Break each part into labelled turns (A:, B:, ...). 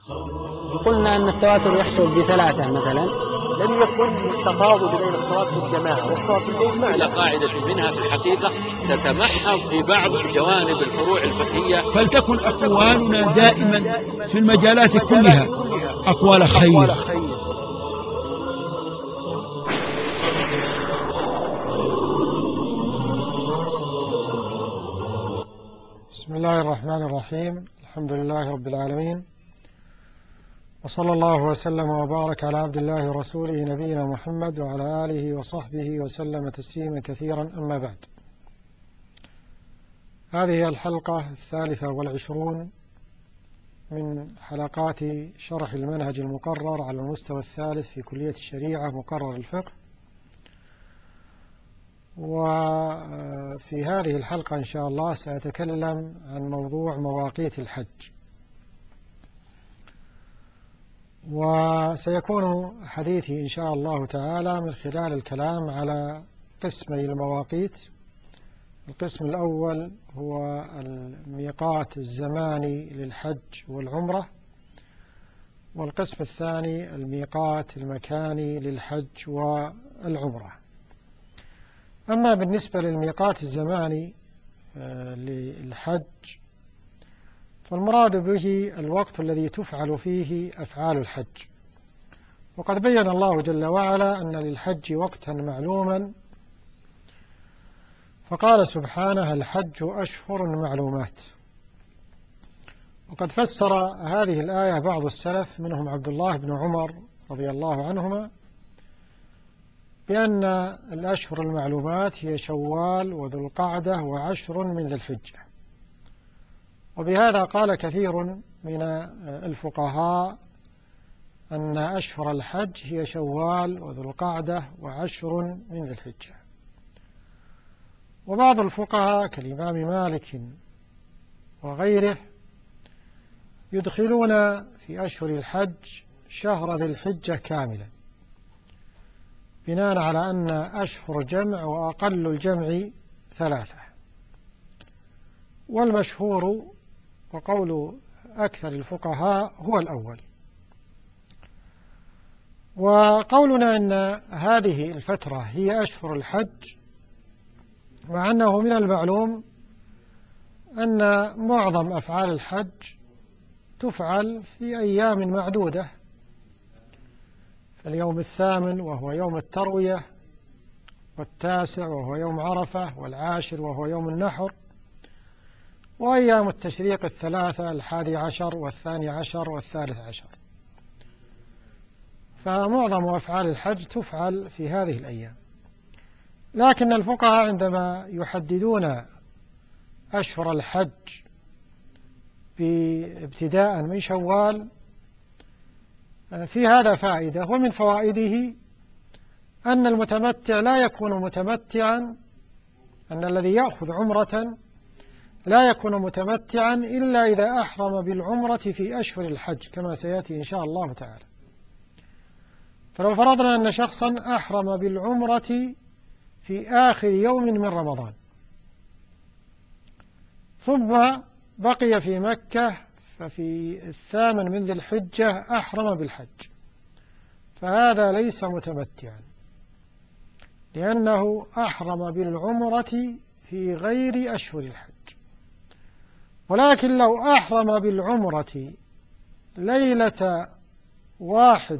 A: قلنا أن التواتر يحصل بثلاثة مثلا.
B: لم يكن التفاضل بين الصلاة في الجماعة والصلاة في البيت
C: على قاعدة منها في الحقيقة تتمحض في بعض جوانب الفروع الفقهية.
D: فلتكن أقوالنا دائما في المجالات كلها أقوال خير.
E: بسم الله الرحمن الرحيم. الحمد لله رب العالمين، وصلى الله وسلم وبارك على عبد الله ورسوله نبينا محمد وعلى آله وصحبه وسلم تسليما كثيرا. أما بعد، هذه الحلقة 23 من حلقات شرح المنهج المقرر على المستوى الثالث في كلية الشريعة مقرر الفقه. وفي هذه الحلقة إن شاء الله سأتكلم عن موضوع مواقيت الحج، وسيكون حديثي إن شاء الله تعالى من خلال الكلام على قسمي المواقيت. القسم الأول هو الميقات الزماني للحج والعمرة، والقسم الثاني الميقات المكاني للحج والعمرة. أما بالنسبة للميقات الزماني للحج فالمراد به الوقت الذي تفعل فيه أفعال الحج، وقد بين الله جل وعلا أن للحج وقتا معلوما، فقال سبحانه: الحج أشهر معلومات. وقد فسر هذه الآية بعض السلف منهم عبد الله بن عمر رضي الله عنهما بأن الأشهر المعلومات هي شوال وذو القعدة وعشر من ذي الحجة. وبهذا قال كثير من الفقهاء أن أشهر الحج هي شوال وذو القعدة وعشر من ذي الحجة. وبعض الفقهاء كالإمام مالك وغيره يدخلون في أشهر الحج شهر ذي الحجة كاملا، بناء على أن أشهر جمع وأقل الجمع 3. والمشهور وقول أكثر الفقهاء هو الأول. وقولنا أن هذه الفترة هي أشهر الحج، مع أنه من المعلوم أن معظم أفعال الحج تفعل في أيام معدودة، اليوم 8 وهو يوم التروية، 9 وهو يوم عرفة، 10 وهو يوم النحر، وأيام التشريق 3 11 12 13. فمعظم أفعال الحج تفعل في هذه الأيام. لكن الفقهاء عندما يحددون أشهر الحج ابتداء من شوال في هذا فائدة، ومن فوائده أن المتمتع لا يكون متمتعا، أن الذي يأخذ عمرة لا يكون متمتعا إلا إذا أحرم بالعمرة في أشهر الحج كما سيأتي إن شاء الله تعالى. فلو فرضنا أن شخصا أحرم بالعمرة في آخر يوم من رمضان ثم بقي في مكة، ففي 8 من ذي الحجة أحرم بالحج، فهذا ليس متمتعا، لأنه أحرم بالعمرة في غير أشهر الحج. ولكن لو أحرم بالعمرة ليلة 1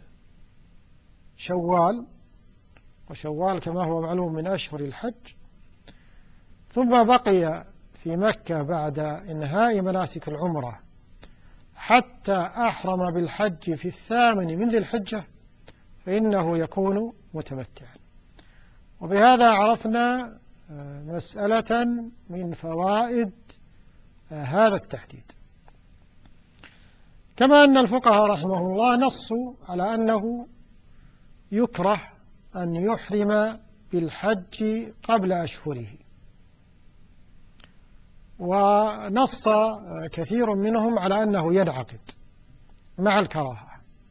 E: شوال، وشوال كما هو معلوم من أشهر الحج، ثم بقي في مكة بعد إنهاء مناسك العمرة حتى أحرم بالحج في 8 من ذي الحجة، فإنه يكون متمتعا. وبهذا عرفنا مسألة من فوائد هذا التحديد. كما أن الفقهاء رحمه الله نصوا على أنه يكره أن يحرم بالحج قبل أشهره، ونص كثير منهم على أنه ينعقد مع الكراهة.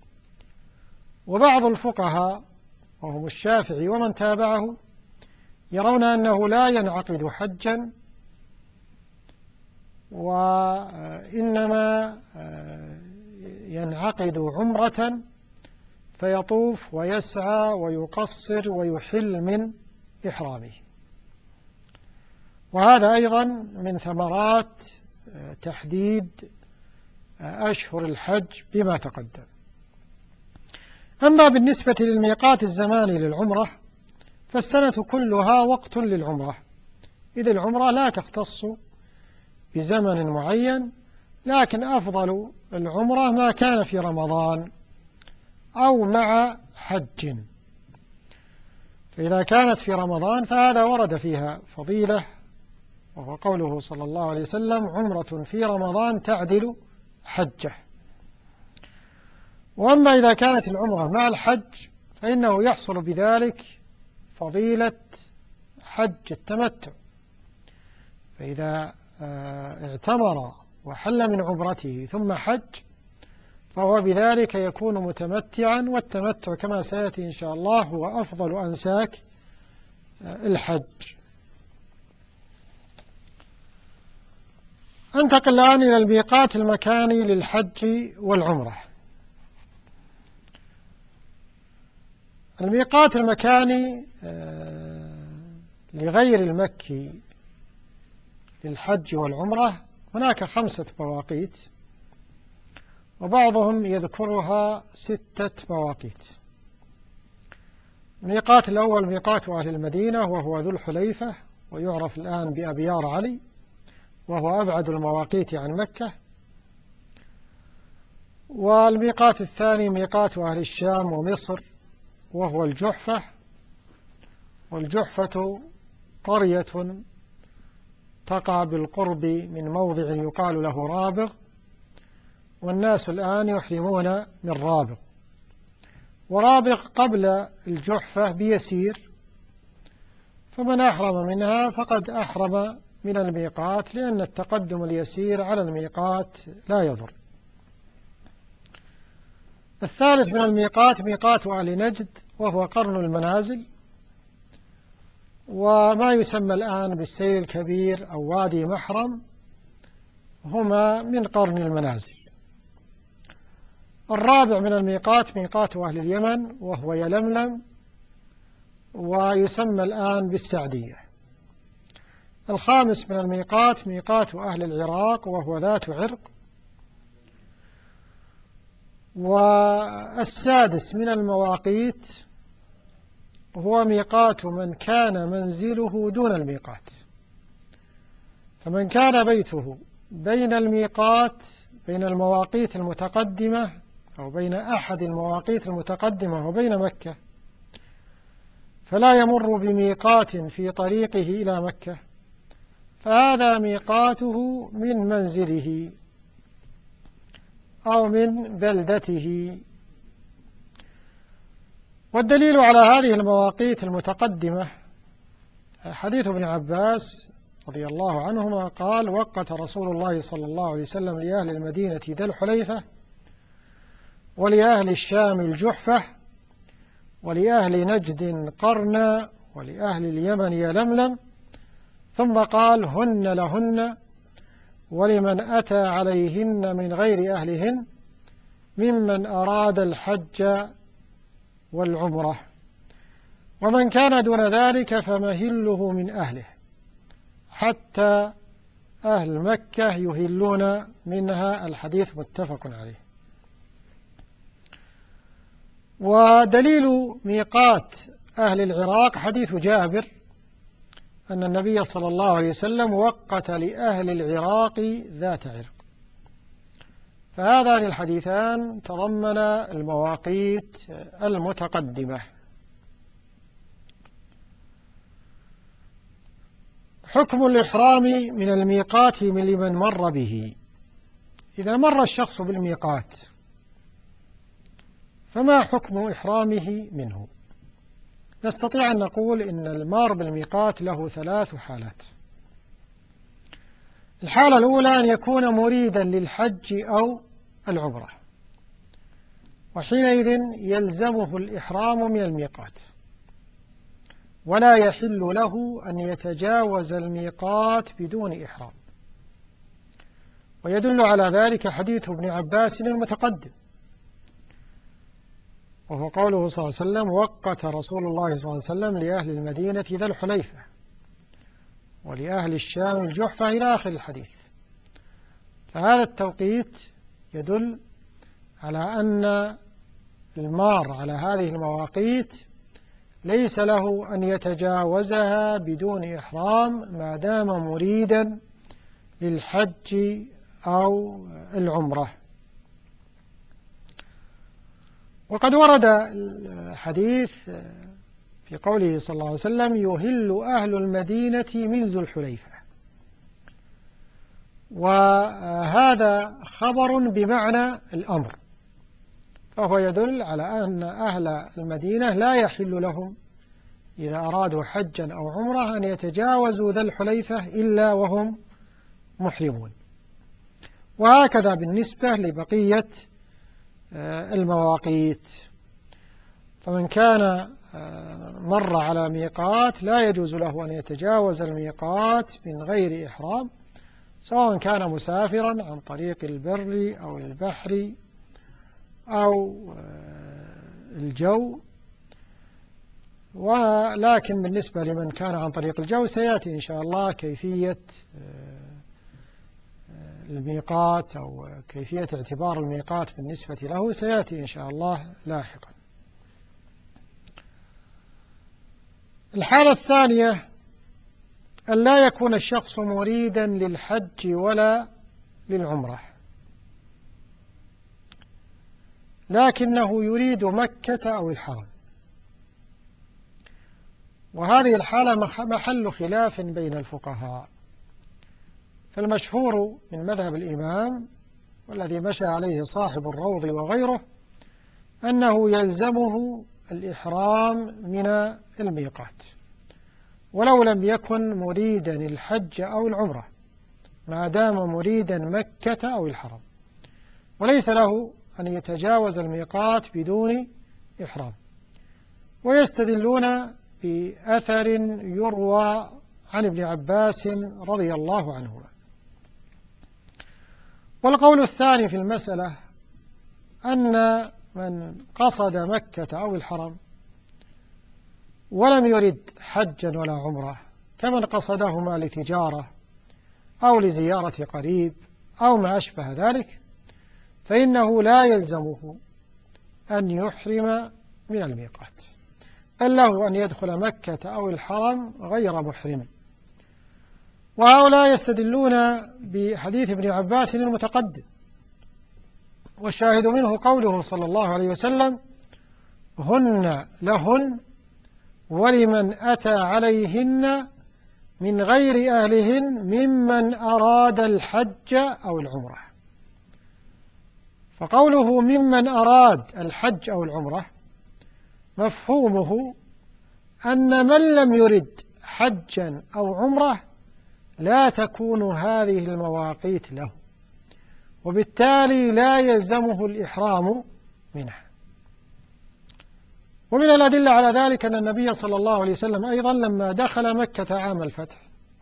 E: وبعض الفقهاء وهم الشافعي ومن تابعه يرون أنه لا ينعقد حجا، وإنما ينعقد عمرة فيطوف ويسعى ويقصر ويحل من إحرامه. وهذا أيضا من ثمرات تحديد أشهر الحج بما تقدم. أما بالنسبة للميقات الزماني للعمرة فالسنة كلها وقت للعمرة، إذ العمرة لا تختص بزمن معين، لكن أفضل العمرة ما كان في رمضان أو مع حج. فإذا كانت في رمضان فهذا ورد فيها فضيلة، وهو قوله صلى الله عليه وسلم: عمرة في رمضان تعدل حجة. وأما إذا كانت العمرة مع الحج فإنه يحصل بذلك فضيلة حج التمتع، فإذا اعتمر وحل من عمرته ثم حج فهو بذلك يكون متمتعا، والتمتع كما سيأتي إن شاء الله هو أفضل أنساك الحج. أنتقل الآن إلى الميقات المكاني للحج والعمرة. الميقات المكاني لغير المكي للحج والعمرة هناك 5 مواقيت، وبعضهم يذكرها 6 مواقيت. الميقات الأول ميقات أهل المدينة، وهو ذو الحليفة، ويعرف الآن بأبيار علي، وهو أبعد المواقيت عن مكة. والميقات الثاني ميقات أهل الشام ومصر، وهو الجحفة، والجحفة قرية تقع بالقرب من موضع يقال له رابغ، والناس الآن يحرمون من رابغ. ورابغ قبل الجحفة بيسير، فمن أحرم منها فقد أحرم من الميقات، لأن التقدم اليسير على الميقات لا يضر. الثالث من الميقات ميقات أهل نجد، وهو قرن المنازل، وما يسمى الآن بالسيل الكبير أو وادي محرم هما من قرن المنازل. الرابع من الميقات ميقات أهل اليمن، وهو يلملم، ويسمى الآن بالسعدية. الخامس من الميقات ميقات أهل العراق، وهو ذات عرق. والسادس من المواقيت هو ميقات من كان منزله دون الميقات، فمن كان بيته بين الميقات بين المواقيت المتقدمة أو بين أحد المواقيت المتقدمة وبين مكة، فلا يمر بميقات في طريقه إلى مكة، فهذا ميقاته من منزله أو من بلدته. والدليل على هذه المواقيت المتقدمة حديث ابن عباس رضي الله عنهما قال: وقت رسول الله صلى الله عليه وسلم لأهل المدينة ذا الحليفة، ولأهل الشام الجحفة، ولأهل نجد قرنا، ولأهل اليمن يلملم، ثم قال: هن لهن ولمن أتى عليهن من غير أهلهن ممن أراد الحج والعمرة، ومن كان دون ذلك فمهله من أهله، حتى أهل مكة يهلون منها. الحديث متفق عليه. ودليل ميقات أهل العراق حديث جابر أن النبي صلى الله عليه وسلم وقت لأهل العراق ذات عرق. فهذان الحديثان تضمن المواقيت المتقدمة. حكم الإحرام من الميقات لمن مر به. إذا مر الشخص بالميقات فما حكم إحرامه منه؟ نستطيع أن نقول إن المار بالميقات له 3 حالات. الحالة الأولى أن يكون مريدا للحج أو العمرة، وحينئذ يلزمه الإحرام من الميقات، ولا يحل له أن يتجاوز الميقات بدون إحرام. ويدل على ذلك حديث ابن عباس المتقدم وهو قوله صلى الله عليه وسلم: وقت رسول الله صلى الله عليه وسلم لأهل المدينة ذا الحليفة ولأهل الشام الجحفة إلى آخر الحديث. فهذا التوقيت يدل على أن المار على هذه المواقيت ليس له أن يتجاوزها بدون إحرام ما دام مريدا للحج أو العمرة. وقد ورد الحديث في قوله صلى الله عليه وسلم: يهل أهل المدينة من ذو الحليفة، وهذا خبر بمعنى الأمر، فهو يدل على أن أهل المدينة لا يحل لهم إذا أرادوا حجا أو عمرة أن يتجاوزوا ذا الحليفة إلا وهم محرمون. وهكذا بالنسبة لبقية المواقيت، فمن كان مر على ميقات لا يجوز له أن يتجاوز الميقات من غير إحرام، سواء كان مسافرا عن طريق البر أو البحر أو الجو. ولكن بالنسبة لمن كان عن طريق الجو سيأتي إن شاء الله كيفية الميقات أو كيفية اعتبار الميقات بالنسبة له، سيأتي إن شاء الله لاحقا. الحالة الثانية أن لا يكون الشخص مريدا للحج ولا للعمرة، لكنه يريد مكة أو الحرم، وهذه الحالة محل خلاف بين الفقهاء. فالمشهور من مذهب الإمام والذي مشى عليه صاحب الروض وغيره أنه يلزمه الإحرام من الميقات ولو لم يكن مريدا الحج أو العمرة، ما دام مريدا مكة أو الحرم، وليس له أن يتجاوز الميقات بدون إحرام. ويستدلون بأثر يروى عن ابن عباس رضي الله عنهما. والقول الثاني في المسألة أن من قصد مكة أو الحرم ولم يرد حجا ولا عمرة، كمن قصدهما لتجارة أو لزيارة قريب أو ما أشبه ذلك، فإنه لا يلزمه أن يحرم من الميقات، بل له أن يدخل مكة أو الحرم غير محرم. وهؤلاء يستدلون بحديث ابن عباس المتقدم، والشاهد منه قوله صلى الله عليه وسلم: هن لهن ولمن أتى عليهن من غير أهلهن ممن أراد الحج أو العمرة. فقوله ممن أراد الحج أو العمرة مفهومه أن من لم يرد حجا أو عمرة لا تكون هذه المواقيت له، وبالتالي لا يلزمه الإحرام منها. ومن الأدلة على ذلك أن النبي صلى الله عليه وسلم أيضا لما دخل مكة عام الفتح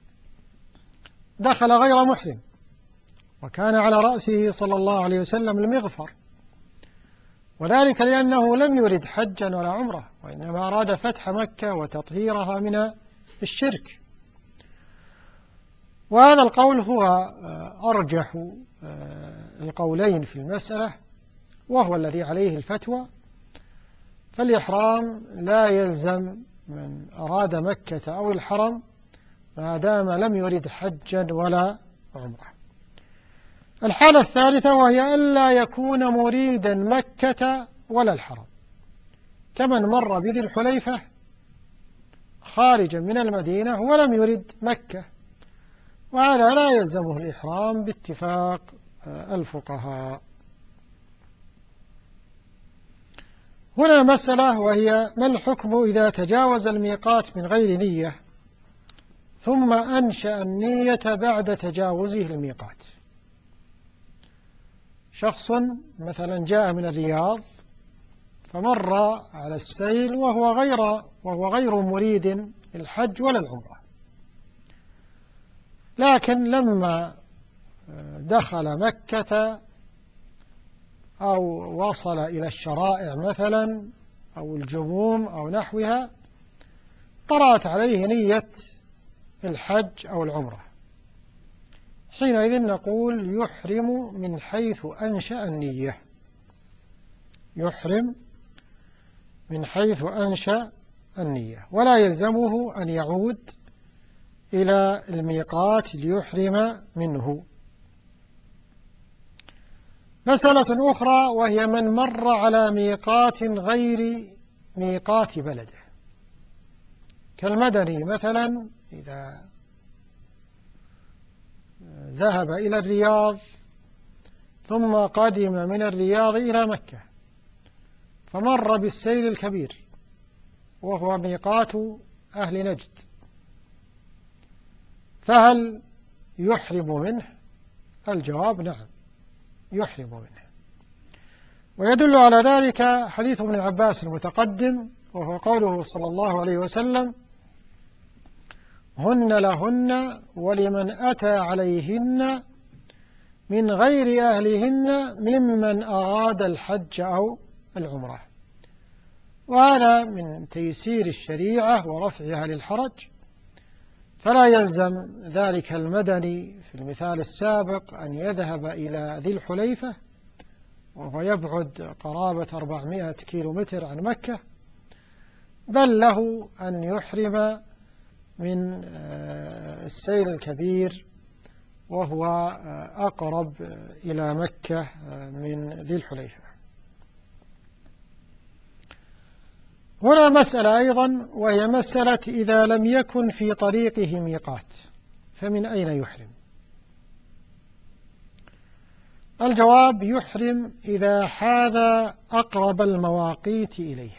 E: دخل غير محرم، وكان على رأسه صلى الله عليه وسلم المغفر، وذلك لأنه لم يرد حجا ولا عمرة، وإنما أراد فتح مكة وتطهيرها من الشرك. وهذا القول هو أرجح القولين في المسألة، وهو الذي عليه الفتوى. فالإحرام لا يلزم من أراد مكة أو الحرم ما دام لم يرد حجا ولا عمرة. الحالة الثالثة وهي ألا يكون مريدا مكة ولا الحرم، كمن مر بذي الحليفة خارجا من المدينة ولم يرد مكة، وهذا لا يلزمه الإحرام باتفاق الفقهاء. هنا مسألة، وهي ما الحكم إذا تجاوز الميقات من غير نية ثم أنشأ النية بعد تجاوزه الميقات. شخص مثلا جاء من الرياض فمر على السيل وهو غير مريد الحج ولا العمرة، لكن لما دخل مكة أو وصل إلى الشرائع مثلا أو الجموم أو نحوها، طرأت عليه نية الحج أو العمرة، حينئذ نقول يحرم من حيث أنشأ النية، يحرم من حيث أنشأ النية، ولا يلزمه أن يعود إلى الميقات ليحرم منه. مسألة أخرى وهي من مر على ميقات غير ميقات بلده، كالمدني مثلا إذا ذهب إلى الرياض ثم قدم من الرياض إلى مكة فمر بالسيل الكبير وهو ميقات أهل نجد، فهل يحرم منه؟ الجواب نعم، يحرم منه. ويدل على ذلك حديث ابن عباس المتقدم، وهو قوله صلى الله عليه وسلم: هن لهن ولمن أتى عليهن من غير أهلهن ممن أراد الحج أو العمرة. وهذا من تيسير الشريعة ورفعها للحرج، فلا يلزم ذلك المدني في المثال السابق أن يذهب إلى ذي الحليفة وهو يبعد قرابة 400 كيلومتر عن مكة، بل له أن يحرم من السيل الكبير وهو أقرب إلى مكة من ذي الحليفة. هنا مسألة أيضا، وهي مسألة إذا لم يكن في طريقه ميقات فمن أين يحرم؟ الجواب: يحرم إذا حاذ أقرب المواقيت إليه،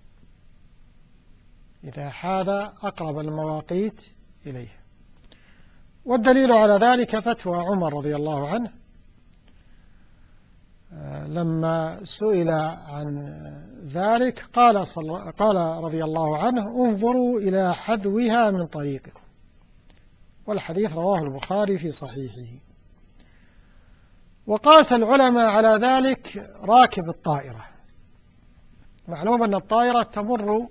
E: إذا حاذ أقرب المواقيت إليه. والدليل على ذلك فتوى عمر رضي الله عنه لما سئل عن ذلك قال رضي الله عنه: انظروا إلى حذوها من طريقكم. والحديث رواه البخاري في صحيحه. وقاس العلماء على ذلك راكب الطائرة. معلوم أن الطائرة تمر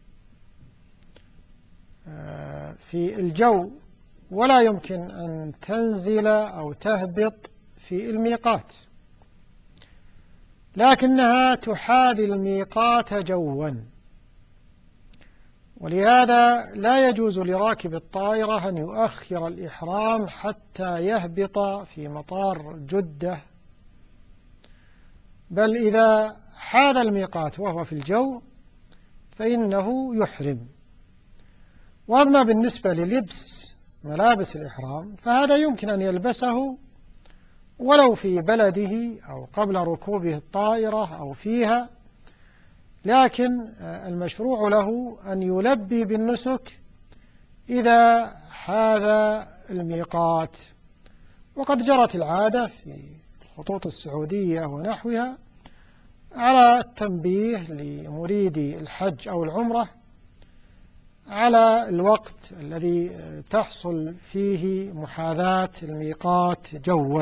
E: في الجو ولا يمكن أن تنزل أو تهبط في الميقات، لكنها تحاذي الميقات جوا، ولهذا لا يجوز لراكب الطائرة أن يؤخر الإحرام حتى يهبط في مطار جدة، بل إذا حاذ الميقات وهو في الجو فإنه يحرم. وأما بالنسبة للبس ملابس الإحرام فهذا يمكن أن يلبسه ولو في بلده أو قبل ركوبه الطائرة أو فيها، لكن المشروع له أن يلبي بالنسك إذا حاذ الميقات. وقد جرت العادة في الخطوط السعودية ونحوها على التنبيه لمريدي الحج أو العمرة على الوقت الذي تحصل فيه محاذاة الميقات جوا.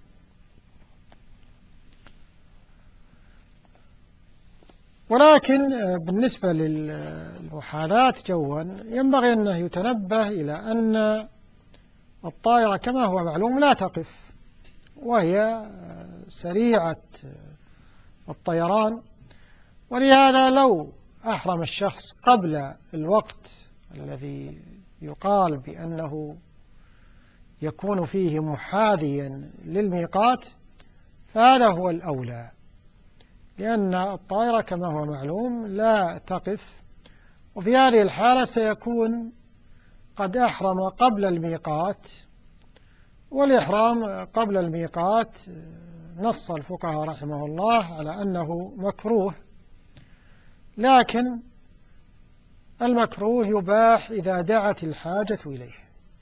E: ولكن بالنسبة للمحاذاة جوا ينبغي أنه يتنبه إلى أن الطائرة كما هو معلوم لا تقف، وهي سريعة الطيران، ولهذا لو أحرم الشخص قبل الوقت الذي يقال بأنه يكون فيه محاذيا للميقات فهذا هو الأولى، لأن الطائرة كما هو معلوم لا تقف، وفي هذه الحالة سيكون قد أحرم قبل الميقات. والإحرام قبل الميقات نص الفقهاء رحمه الله على أنه مكروه، لكن المكروه يباح إذا دعت الحاجة إليه.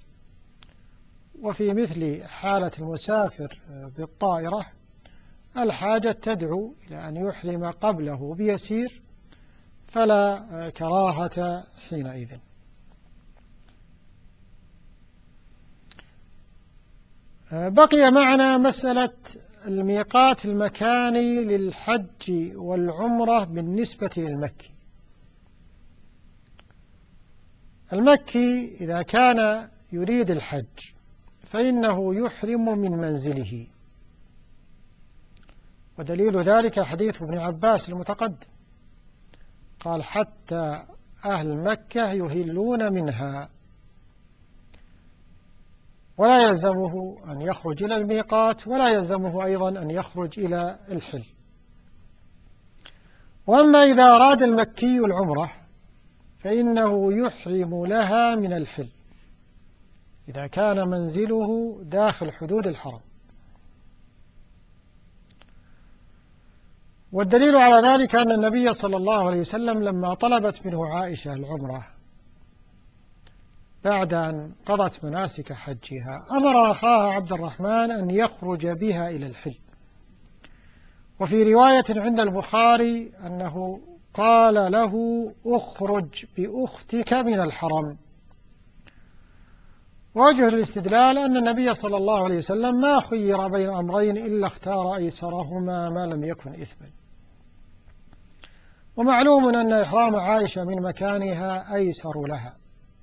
E: وفي مثل حالة المسافر بالطائرة الحاجة تدعو إلى أن يحرم قبله بيسير، فلا كراهة حينئذ. بقي معنا مسألة الميقات المكاني للحج والعمرة بالنسبة للمكي. المكي إذا كان يريد الحج فإنه يحرم من منزله، ودليل ذلك حديث ابن عباس المتقدم، قال حتى أهل مكة يهلون منها، ولا يلزمه أن يخرج إلى الميقات، ولا يلزمه أيضا أن يخرج إلى الحل. وأما إذا أراد المكي العمرة فإنه يحرم لها من الحل إذا كان منزله داخل حدود الحرم. والدليل على ذلك أن النبي صلى الله عليه وسلم لما طلبت منه عائشة العمرة بعد أن قضت مناسك حجها أمر أخاها عبد الرحمن أن يخرج بها إلى الحل. وفي رواية عند البخاري أنه قال له اخرج بأختك من الحرم. وجه الاستدلال أن النبي صلى الله عليه وسلم ما خير بين أمرين إلا اختار أيسرهما ما لم يكن إثما. ومعلوم أن إحرام عائشة من مكانها أيسر لها،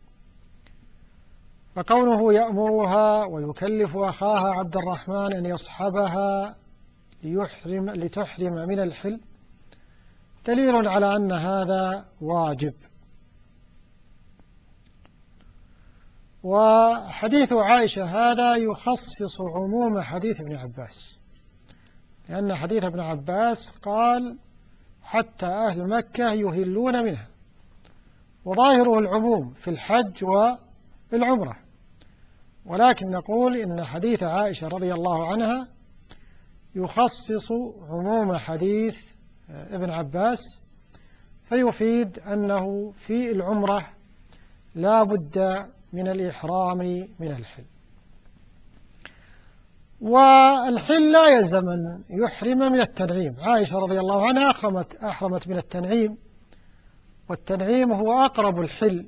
E: فكونه يأمرها ويكلف أخاها عبد الرحمن أن يصحبها لتحرم من الحل دليل على أن هذا واجب. وحديث عائشة هذا يخصص عموم حديث ابن عباس، لأن حديث ابن عباس قال حتى أهل مكة يهلون منها، وظاهره العموم في الحج والعمرة. ولكن نقول إن حديث عائشة رضي الله عنها يخصص عموم حديث ابن عباس، فيفيد أنه في العمرة لا بد من الإحرام من الحل. والحل لا يلزم أن يحرم من التنعيم. عائشة رضي الله عنها أحرمت من التنعيم، والتنعيم هو أقرب الحل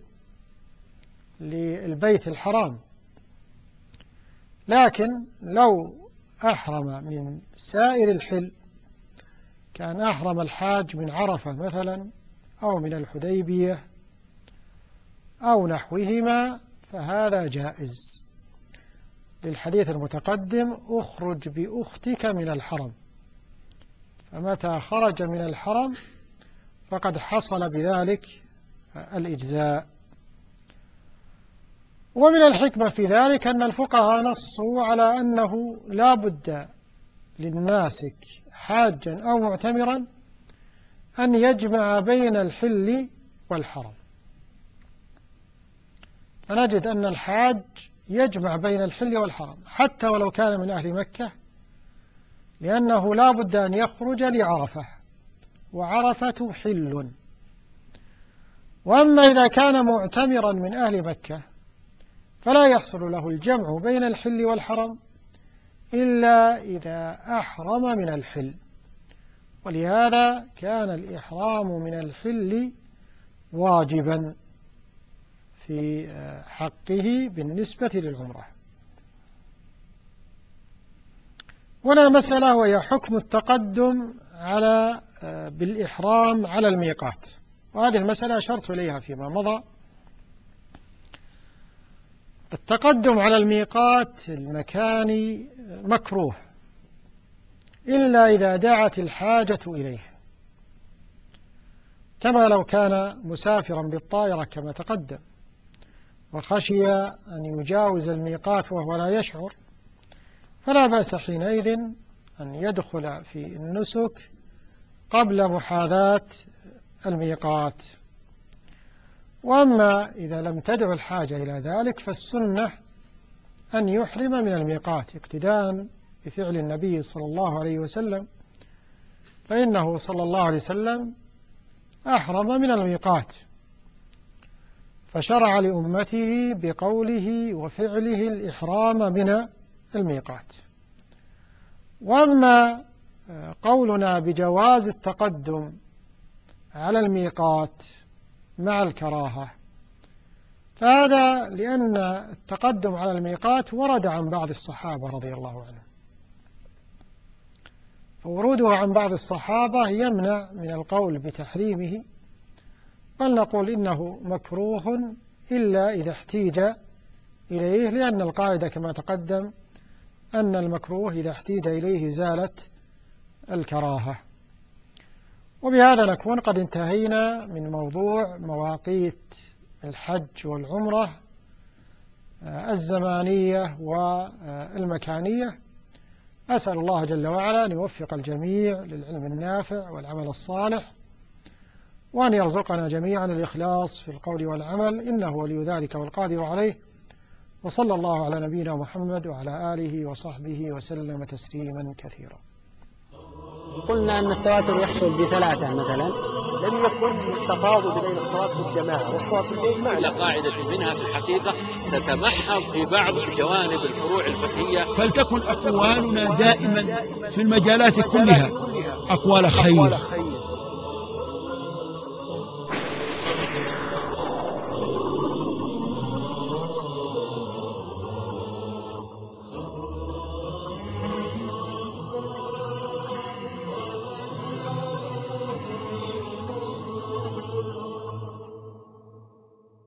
E: للبيت الحرام. لكن لو أحرم من سائر الحل كان أحرم الحاج من عرفة مثلا أو من الحديبية أو نحوهما فهذا جائز، للحديث المتقدم اخرج بأختك من الحرم، فمتى خرج من الحرم فقد حصل بذلك الإجزاء. ومن الحكمة في ذلك أن الفقهاء نصوا على أنه لا بد للناسك حاجا أو معتمرا أن يجمع بين الحل والحرم، فنجد أن الحاج يجمع بين الحل والحرم حتى ولو كان من أهل مكة، لأنه لا بد أن يخرج لعرفة، وعرفة حل. وأما إذا كان معتمرا من أهل مكة فلا يحصل له الجمع بين الحل والحرم إلا إذا أحرم من الحل، ولهذا كان الإحرام من الحل واجبا في حقه بالنسبة للعمرة. هنا مسألة وهي حكم التقدم بالإحرام على الميقات، وهذه المسألة أشرت إليها فيما مضى. التقدم على الميقات المكاني مكروه إلا إذا دعت الحاجة إليه، كما لو كان مسافرا بالطائرة كما تقدم وخشي أن يجاوز الميقات وهو لا يشعر، فلا بأس حينئذ أن يدخل في النسك قبل محاذاة الميقات. وأما إذا لم تدع الحاجة إلى ذلك فالسنة أن يحرم من الميقات اقتداء بفعل النبي صلى الله عليه وسلم، فإنه صلى الله عليه وسلم أحرم من الميقات، فشرع لأمته بقوله وفعله الإحرام من الميقات. وأما قولنا بجواز التقدم على الميقات مع الكراهة فهذا لأن التقدم على الميقات ورد عن بعض الصحابة رضي الله عنهم، فوروده عن بعض الصحابة يمنع من القول بتحريمه، بل نقول إنه مكروه إلا إذا احتيج إليه، لأن القاعدة كما تقدم أن المكروه إذا احتيج إليه زالت الكراهة. وبهذا نكون قد انتهينا من موضوع مواقيت الحج والعمرة الزمانية والمكانية. أسأل الله جل وعلا أن يوفق الجميع للعلم النافع والعمل الصالح، وأن يرزقنا جميعا الإخلاص في القول والعمل، إنه ولي ذلك والقادر عليه. وصلى الله على نبينا محمد وعلى آله وصحبه وسلم تسليما كثيرا.
A: قلنا أن التواتر يحصل بثلاثة مثلا.
B: لم يكن التفاضل بين الصلاة في الجماعة والصلاة في البيت
C: على قاعدة منها في الحقيقة تتمحض في بعض جوانب الفروع الفقهية.
D: فلتكن أقوالنا دائما في المجالات كلها أقوال خير.